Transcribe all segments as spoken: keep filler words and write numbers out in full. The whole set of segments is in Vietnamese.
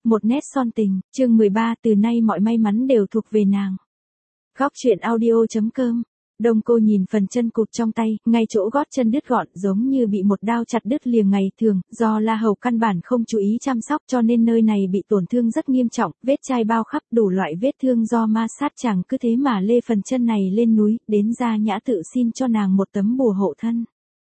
một nét son tình, chương mười ba, từ nay mọi may mắn đều thuộc về nàng. Góc truyện audio.com. Đông Cô nhìn phần chân cụt trong tay, ngay chỗ gót chân đứt gọn giống như bị một đao chặt đứt liền ngày thường, do La Hầu căn bản không chú ý chăm sóc cho nên nơi này bị tổn thương rất nghiêm trọng, vết chai bao khắp đủ loại vết thương do ma sát, chàng cứ thế mà lê phần chân này lên núi, đến Gia Nhã tự xin cho nàng một tấm bùa hộ thân.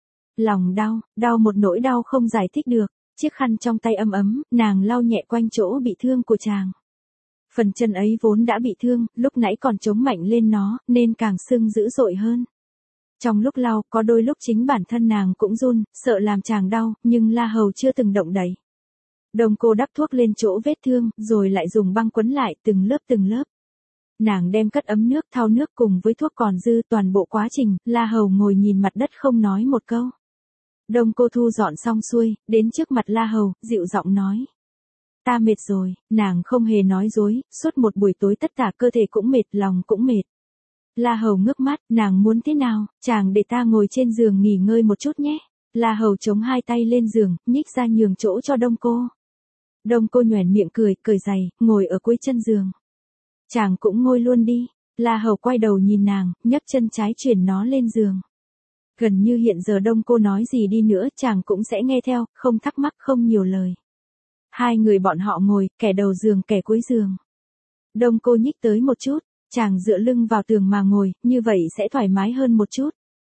Lòng đau, đau một nỗi đau không giải thích được, chiếc khăn trong tay ấm ấm, nàng lau nhẹ quanh chỗ bị thương của chàng. Phần chân ấy vốn đã bị thương, lúc nãy còn chống mạnh lên nó, nên càng sưng dữ dội hơn. Trong lúc lau, có đôi lúc chính bản thân nàng cũng run, sợ làm chàng đau, nhưng La Hầu chưa từng động đậy. Đông Cô đắp thuốc lên chỗ vết thương, rồi lại dùng băng quấn lại từng lớp từng lớp. Nàng đem cất ấm nước thau nước cùng với thuốc còn dư, toàn bộ quá trình, La Hầu ngồi nhìn mặt đất không nói một câu. Đông Cô thu dọn xong xuôi, đến trước mặt La Hầu, dịu giọng nói. Ta mệt rồi, nàng không hề nói dối, suốt một buổi tối tất cả cơ thể cũng mệt, lòng cũng mệt. La Hầu ngước mắt, nàng muốn thế nào, chàng để ta ngồi trên giường nghỉ ngơi một chút nhé. La Hầu chống hai tay lên giường, nhích ra nhường chỗ cho Đông Cô. Đông Cô nhoẻn miệng cười, cười dày, ngồi ở cuối chân giường. Chàng cũng ngồi luôn đi. La Hầu quay đầu nhìn nàng, nhấc chân trái chuyển nó lên giường. Gần như hiện giờ Đông Cô nói gì đi nữa chàng cũng sẽ nghe theo, không thắc mắc không nhiều lời. Hai người bọn họ ngồi, kẻ đầu giường kẻ cuối giường. Đông Cô nhích tới một chút, chàng dựa lưng vào tường mà ngồi, như vậy sẽ thoải mái hơn một chút.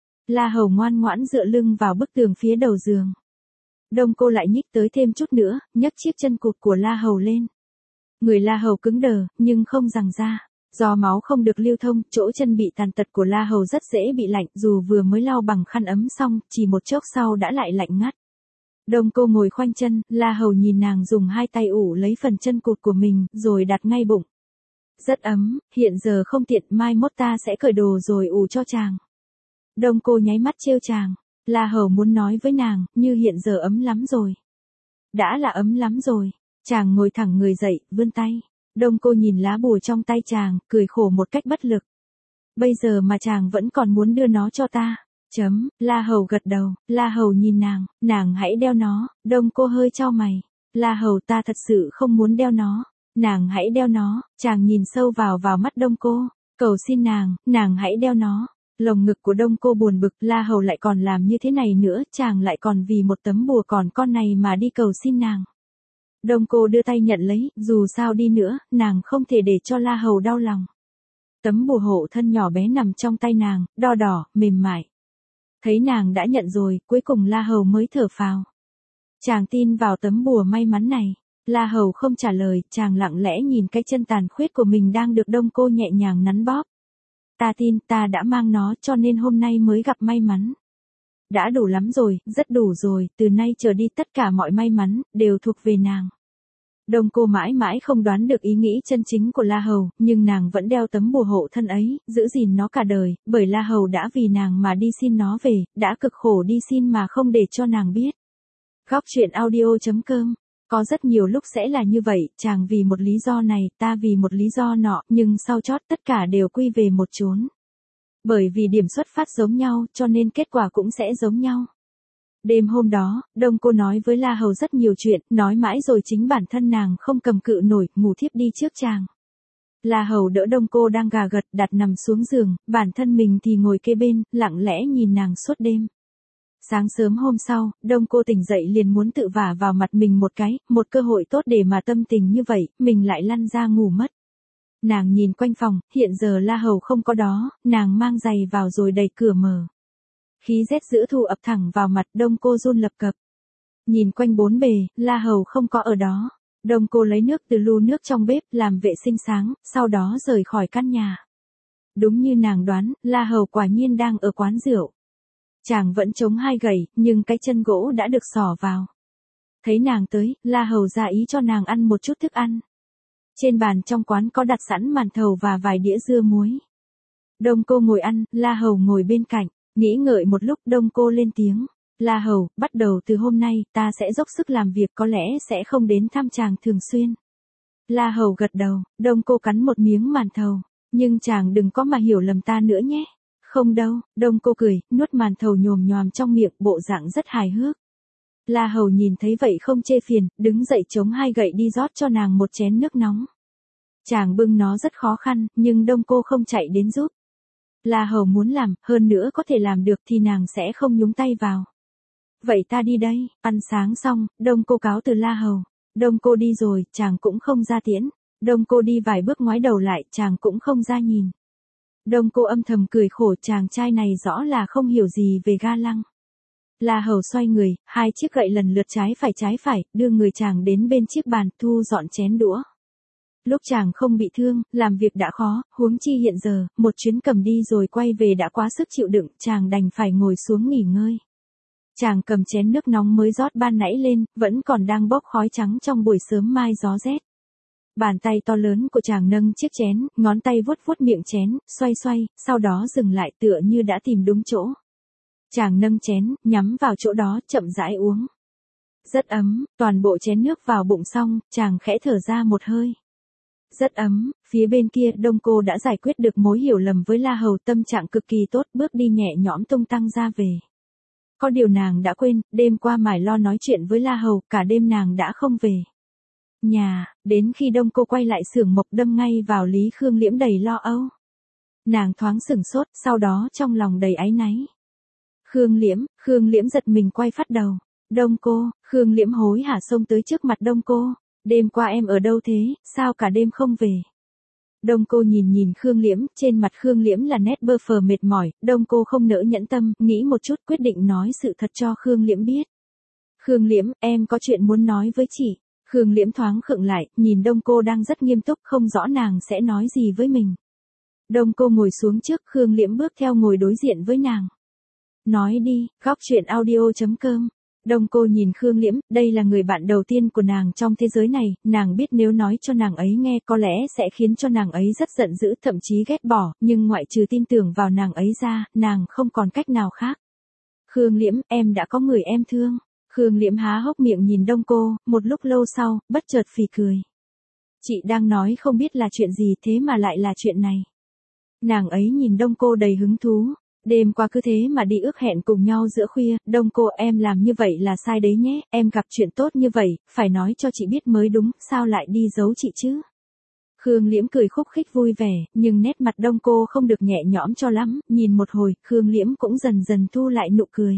La Hầu ngoan ngoãn dựa lưng vào bức tường phía đầu giường. Đông Cô lại nhích tới thêm chút nữa, nhấc chiếc chân cụt của La Hầu lên. Người La Hầu cứng đờ, nhưng không giằng ra. Do máu không được lưu thông, chỗ chân bị tàn tật của La Hầu rất dễ bị lạnh, dù vừa mới lau bằng khăn ấm xong, chỉ một chốc sau đã lại lạnh ngắt. Đông Cô ngồi khoanh chân, La Hầu nhìn nàng dùng hai tay ủ lấy phần chân cụt của mình, rồi đặt ngay bụng. Rất ấm, hiện giờ không tiện, mai mốt ta sẽ cởi đồ rồi ủ cho chàng. Đông Cô nháy mắt trêu chàng. La Hầu muốn nói với nàng, như hiện giờ ấm lắm rồi. Đã là ấm lắm rồi. Chàng ngồi thẳng người dậy, vươn tay. Đông Cô nhìn lá bùa trong tay chàng, cười khổ một cách bất lực. Bây giờ mà chàng vẫn còn muốn đưa nó cho ta. Chấm, La Hầu gật đầu, La Hầu nhìn nàng, nàng hãy đeo nó. Đông Cô hơi chau mày. La Hầu, ta thật sự không muốn đeo nó. Nàng hãy đeo nó. Chàng nhìn sâu vào vào mắt Đông Cô, cầu xin nàng, nàng hãy đeo nó. Lồng ngực của Đông Cô buồn bực, La Hầu lại còn làm như thế này nữa, chàng lại còn vì một tấm bùa còn con này mà đi cầu xin nàng. Đông Cô đưa tay nhận lấy, dù sao đi nữa, nàng không thể để cho La Hầu đau lòng. Tấm bùa hộ thân nhỏ bé nằm trong tay nàng, đo đỏ, mềm mại. Thấy nàng đã nhận rồi, cuối cùng La Hầu mới thở phào. Chàng tin vào tấm bùa may mắn này. La Hầu không trả lời, chàng lặng lẽ nhìn cái chân tàn khuyết của mình đang được Đông Cô nhẹ nhàng nắn bóp. Ta tin, ta đã mang nó cho nên hôm nay mới gặp may mắn. Đã đủ lắm rồi, rất đủ rồi, từ nay trở đi tất cả mọi may mắn, đều thuộc về nàng. Đông Cô mãi mãi không đoán được ý nghĩ chân chính của La Hầu, nhưng nàng vẫn đeo tấm bùa hộ thân ấy, giữ gìn nó cả đời, bởi La Hầu đã vì nàng mà đi xin nó về, đã cực khổ đi xin mà không để cho nàng biết. Góc truyện audio.com. Có rất nhiều lúc sẽ là như vậy, chàng vì một lý do này, ta vì một lý do nọ, nhưng sau chót tất cả đều quy về một chốn. Bởi vì điểm xuất phát giống nhau, cho nên kết quả cũng sẽ giống nhau. Đêm hôm đó, Đông Cô nói với La Hầu rất nhiều chuyện, nói mãi rồi chính bản thân nàng không cầm cự nổi, ngủ thiếp đi trước chàng. La Hầu đỡ Đông Cô đang gà gật, đặt nằm xuống giường, bản thân mình thì ngồi kế bên, lặng lẽ nhìn nàng suốt đêm. Sáng sớm hôm sau, Đông Cô tỉnh dậy liền muốn tự vả vào mặt mình một cái, một cơ hội tốt để mà tâm tình như vậy, mình lại lăn ra ngủ mất. Nàng nhìn quanh phòng, hiện giờ La Hầu không có đó, nàng mang giày vào rồi đẩy cửa mở. Khí rét dữ thu ập thẳng vào mặt, Đông Cô run lập cập. Nhìn quanh bốn bề, La Hầu không có ở đó. Đông Cô lấy nước từ lu nước trong bếp, làm vệ sinh sáng, sau đó rời khỏi căn nhà. Đúng như nàng đoán, La Hầu quả nhiên đang ở quán rượu. Chàng vẫn chống hai gậy, nhưng cái chân gỗ đã được xỏ vào. Thấy nàng tới, La Hầu ra ý cho nàng ăn một chút thức ăn. Trên bàn trong quán có đặt sẵn màn thầu và vài đĩa dưa muối. Đông Cô ngồi ăn, La Hầu ngồi bên cạnh, nghĩ ngợi một lúc, Đông Cô lên tiếng. La Hầu, bắt đầu từ hôm nay, ta sẽ dốc sức làm việc, có lẽ sẽ không đến thăm chàng thường xuyên. La Hầu gật đầu, Đông Cô cắn một miếng màn thầu. Nhưng chàng đừng có mà hiểu lầm ta nữa nhé. Không đâu, Đông Cô cười, nuốt màn thầu nhồm nhòm trong miệng, bộ dạng rất hài hước. La Hầu nhìn thấy vậy không chê phiền, đứng dậy chống hai gậy đi rót cho nàng một chén nước nóng. Chàng bưng nó rất khó khăn, nhưng Đông Cô không chạy đến giúp. La Hầu muốn làm, hơn nữa có thể làm được thì nàng sẽ không nhúng tay vào. Vậy ta đi đây, ăn sáng xong, Đông Cô cáo từ La Hầu. Đông Cô đi rồi, chàng cũng không ra tiễn. Đông Cô đi vài bước ngoái đầu lại, chàng cũng không ra nhìn. Đông Cô âm thầm cười khổ, chàng trai này rõ là không hiểu gì về ga lăng. La Hầu xoay người, hai chiếc gậy lần lượt trái phải trái phải, đưa người chàng đến bên chiếc bàn, thu dọn chén đũa. Lúc chàng không bị thương, làm việc đã khó, huống chi hiện giờ, một chuyến cầm đi rồi quay về đã quá sức chịu đựng, chàng đành phải ngồi xuống nghỉ ngơi. Chàng cầm chén nước nóng mới rót ban nãy lên, vẫn còn đang bốc khói trắng trong buổi sớm mai gió rét. Bàn tay to lớn của chàng nâng chiếc chén, ngón tay vuốt vuốt miệng chén, xoay xoay, sau đó dừng lại tựa như đã tìm đúng chỗ. Chàng nâng chén, nhắm vào chỗ đó, chậm rãi uống. Rất ấm, toàn bộ chén nước vào bụng xong, chàng khẽ thở ra một hơi. Rất ấm, phía bên kia Đông Cô đã giải quyết được mối hiểu lầm với La Hầu, tâm trạng cực kỳ tốt, bước đi nhẹ nhõm tung tăng ra về. Có điều nàng đã quên, đêm qua mải lo nói chuyện với La Hầu, cả đêm nàng đã không về nhà, đến khi Đông Cô quay lại xưởng mộc đâm ngay vào Lý Khương Liễm đầy lo âu. Nàng thoáng sửng sốt, sau đó trong lòng đầy áy náy. Khương Liễm, Khương Liễm giật mình quay phát đầu. Đông Cô, Khương Liễm hối hả xông tới trước mặt Đông Cô. Đêm qua em ở đâu thế, sao cả đêm không về? Đông Cô nhìn nhìn Khương Liễm, trên mặt Khương Liễm là nét bơ phờ mệt mỏi, Đông Cô không nỡ nhẫn tâm, nghĩ một chút quyết định nói sự thật cho Khương Liễm biết. Khương Liễm, em có chuyện muốn nói với chị. Khương Liễm thoáng khựng lại, nhìn Đông Cô đang rất nghiêm túc, không rõ nàng sẽ nói gì với mình. Đông Cô ngồi xuống trước, Khương Liễm bước theo ngồi đối diện với nàng. Nói đi, góc chuyện audio chấm com. Đông Cô nhìn Khương Liễm, đây là người bạn đầu tiên của nàng trong thế giới này, nàng biết nếu nói cho nàng ấy nghe có lẽ sẽ khiến cho nàng ấy rất giận dữ, thậm chí ghét bỏ, nhưng ngoại trừ tin tưởng vào nàng ấy ra, nàng không còn cách nào khác. Khương Liễm, em đã có người em thương. Khương Liễm há hốc miệng nhìn Đông Cô, một lúc lâu sau, bất chợt phì cười. Chị đang nói không biết là chuyện gì thế mà lại là chuyện này. Nàng ấy nhìn Đông Cô đầy hứng thú. Đêm qua cứ thế mà đi ước hẹn cùng nhau giữa khuya, Đông Cô em làm như vậy là sai đấy nhé, em gặp chuyện tốt như vậy, phải nói cho chị biết mới đúng, sao lại đi giấu chị chứ? Khương Liễm cười khúc khích vui vẻ, nhưng nét mặt Đông Cô không được nhẹ nhõm cho lắm, nhìn một hồi, Khương Liễm cũng dần dần thu lại nụ cười.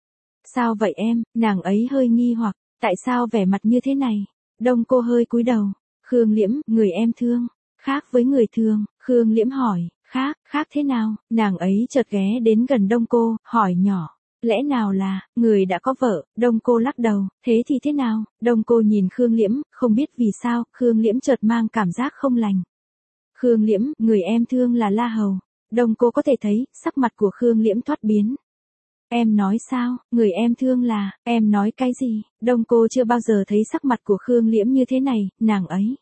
Sao vậy em, nàng ấy hơi nghi hoặc, tại sao vẻ mặt như thế này? Đông Cô hơi cúi đầu, Khương Liễm, người em thương, khác với người thường, Khương Liễm hỏi. Khác, khác thế nào? Nàng ấy chợt ghé đến gần Đông Cô, hỏi nhỏ. Lẽ nào là, người đã có vợ? Đông Cô lắc đầu, thế thì thế nào? Đông Cô nhìn Khương Liễm, không biết vì sao, Khương Liễm chợt mang cảm giác không lành. Khương Liễm, người em thương là La Hầu. Đông Cô có thể thấy, sắc mặt của Khương Liễm thoát biến. Em nói sao, người em thương là, em nói cái gì? Đông Cô chưa bao giờ thấy sắc mặt của Khương Liễm như thế này, nàng ấy.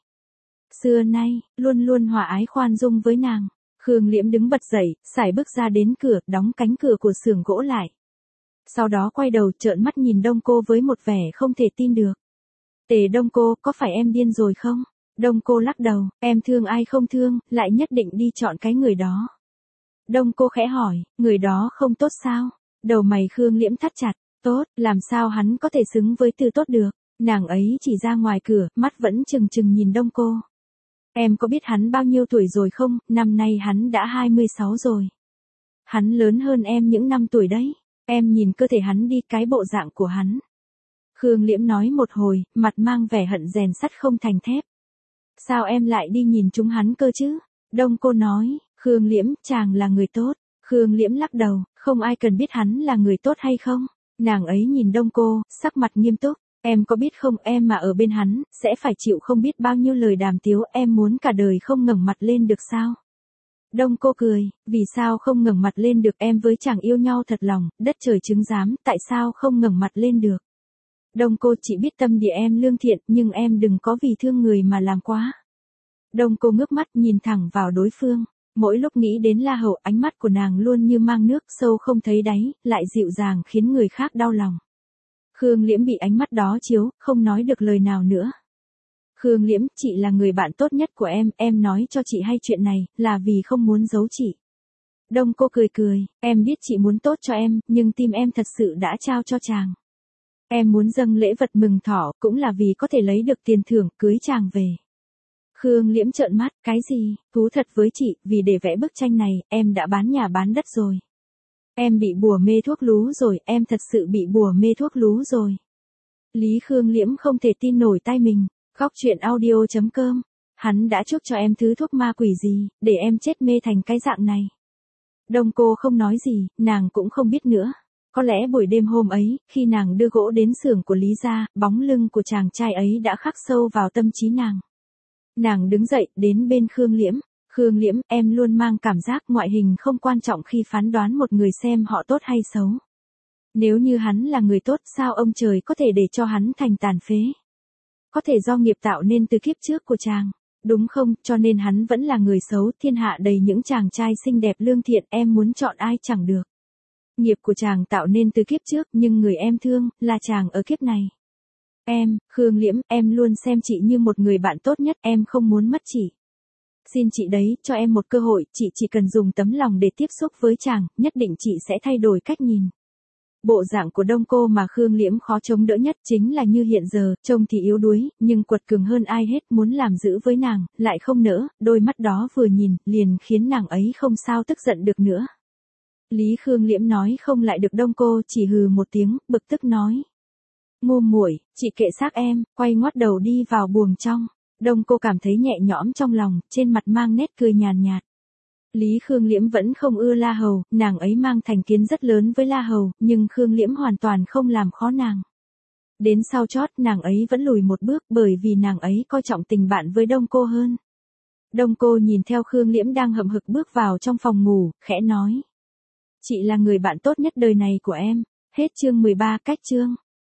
Xưa nay, luôn luôn hòa ái khoan dung với nàng. Khương Liễm đứng bật dậy, sải bước ra đến cửa, đóng cánh cửa của xưởng gỗ lại. Sau đó quay đầu trợn mắt nhìn Đông Cô với một vẻ không thể tin được. Tề Đông Cô, có phải em điên rồi không? Đông Cô lắc đầu, em thương ai không thương, lại nhất định đi chọn cái người đó. Đông Cô khẽ hỏi, người đó không tốt sao? Đầu mày Khương Liễm thắt chặt, tốt, làm sao hắn có thể xứng với từ tốt được? Nàng ấy chỉ ra ngoài cửa, mắt vẫn trừng trừng nhìn Đông Cô. Em có biết hắn bao nhiêu tuổi rồi không? Năm nay hắn đã hai mươi sáu rồi. Hắn lớn hơn em những năm tuổi đấy. Em nhìn cơ thể hắn đi, cái bộ dạng của hắn. Khương Liễm nói một hồi, mặt mang vẻ hận rèn sắt không thành thép. Sao em lại đi nhìn chúng hắn cơ chứ? Đông Cô nói, Khương Liễm, chàng là người tốt. Khương Liễm lắc đầu, không ai cần biết hắn là người tốt hay không. Nàng ấy nhìn Đông Cô, sắc mặt nghiêm túc. Em có biết không, em mà ở bên hắn, sẽ phải chịu không biết bao nhiêu lời đàm tiếu, em muốn cả đời không ngẩng mặt lên được sao? Đông Cô cười, vì sao không ngẩng mặt lên được, em với chàng yêu nhau thật lòng, đất trời chứng giám, tại sao không ngẩng mặt lên được? Đông Cô chỉ biết tâm địa em lương thiện, nhưng em đừng có vì thương người mà làm quá. Đông Cô ngước mắt nhìn thẳng vào đối phương, mỗi lúc nghĩ đến La Hầu, ánh mắt của nàng luôn như mang nước sâu không thấy đáy, lại dịu dàng khiến người khác đau lòng. Khương Liễm bị ánh mắt đó chiếu, không nói được lời nào nữa. Khương Liễm, chị là người bạn tốt nhất của em, em nói cho chị hay chuyện này, là vì không muốn giấu chị. Đông Cô cười cười, em biết chị muốn tốt cho em, nhưng tim em thật sự đã trao cho chàng. Em muốn dâng lễ vật mừng thọ cũng là vì có thể lấy được tiền thưởng cưới chàng về. Khương Liễm trợn mắt, cái gì, thú thật với chị, vì để vẽ bức tranh này, em đã bán nhà bán đất rồi. Em bị bùa mê thuốc lú rồi, em thật sự bị bùa mê thuốc lú rồi. Lý Khương Liễm không thể tin nổi tai mình, góc truyện audio chấm com. Hắn đã chuốc cho em thứ thuốc ma quỷ gì, để em chết mê thành cái dạng này. Đông Cô không nói gì, nàng cũng không biết nữa. Có lẽ buổi đêm hôm ấy, khi nàng đưa gỗ đến xưởng của Lý gia, bóng lưng của chàng trai ấy đã khắc sâu vào tâm trí nàng. Nàng đứng dậy, đến bên Khương Liễm. Khương Liễm, em luôn mang cảm giác ngoại hình không quan trọng khi phán đoán một người xem họ tốt hay xấu. Nếu như hắn là người tốt, sao ông trời có thể để cho hắn thành tàn phế? Có thể do nghiệp tạo nên từ kiếp trước của chàng, đúng không? Cho nên hắn vẫn là người xấu, thiên hạ đầy những chàng trai xinh đẹp lương thiện, em muốn chọn ai chẳng được. Nghiệp của chàng tạo nên từ kiếp trước, nhưng người em thương, là chàng ở kiếp này. Em, Khương Liễm, em luôn xem chị như một người bạn tốt nhất, em không muốn mất chị. Xin chị đấy, cho em một cơ hội, chị chỉ cần dùng tấm lòng để tiếp xúc với chàng, nhất định chị sẽ thay đổi cách nhìn. Bộ dạng của Đông Cô mà Khương Liễm khó chống đỡ nhất chính là như hiện giờ, trông thì yếu đuối, nhưng quật cường hơn ai hết, muốn làm giữ với nàng, lại không nỡ, đôi mắt đó vừa nhìn, liền khiến nàng ấy không sao tức giận được nữa. Lý Khương Liễm nói không lại được Đông Cô, chỉ hừ một tiếng, bực tức nói. Ngu muội, chị kệ xác em, quay ngoắt đầu đi vào buồng trong. Đông Cô cảm thấy nhẹ nhõm trong lòng, trên mặt mang nét cười nhàn nhạt. Lý Khương Liễm vẫn không ưa La Hầu, nàng ấy mang thành kiến rất lớn với La Hầu, nhưng Khương Liễm hoàn toàn không làm khó nàng. Đến sau chót nàng ấy vẫn lùi một bước bởi vì nàng ấy coi trọng tình bạn với Đông Cô hơn. Đông Cô nhìn theo Khương Liễm đang hậm hực bước vào trong phòng ngủ, khẽ nói. Chị là người bạn tốt nhất đời này của em. Hết chương mười ba, cách chương.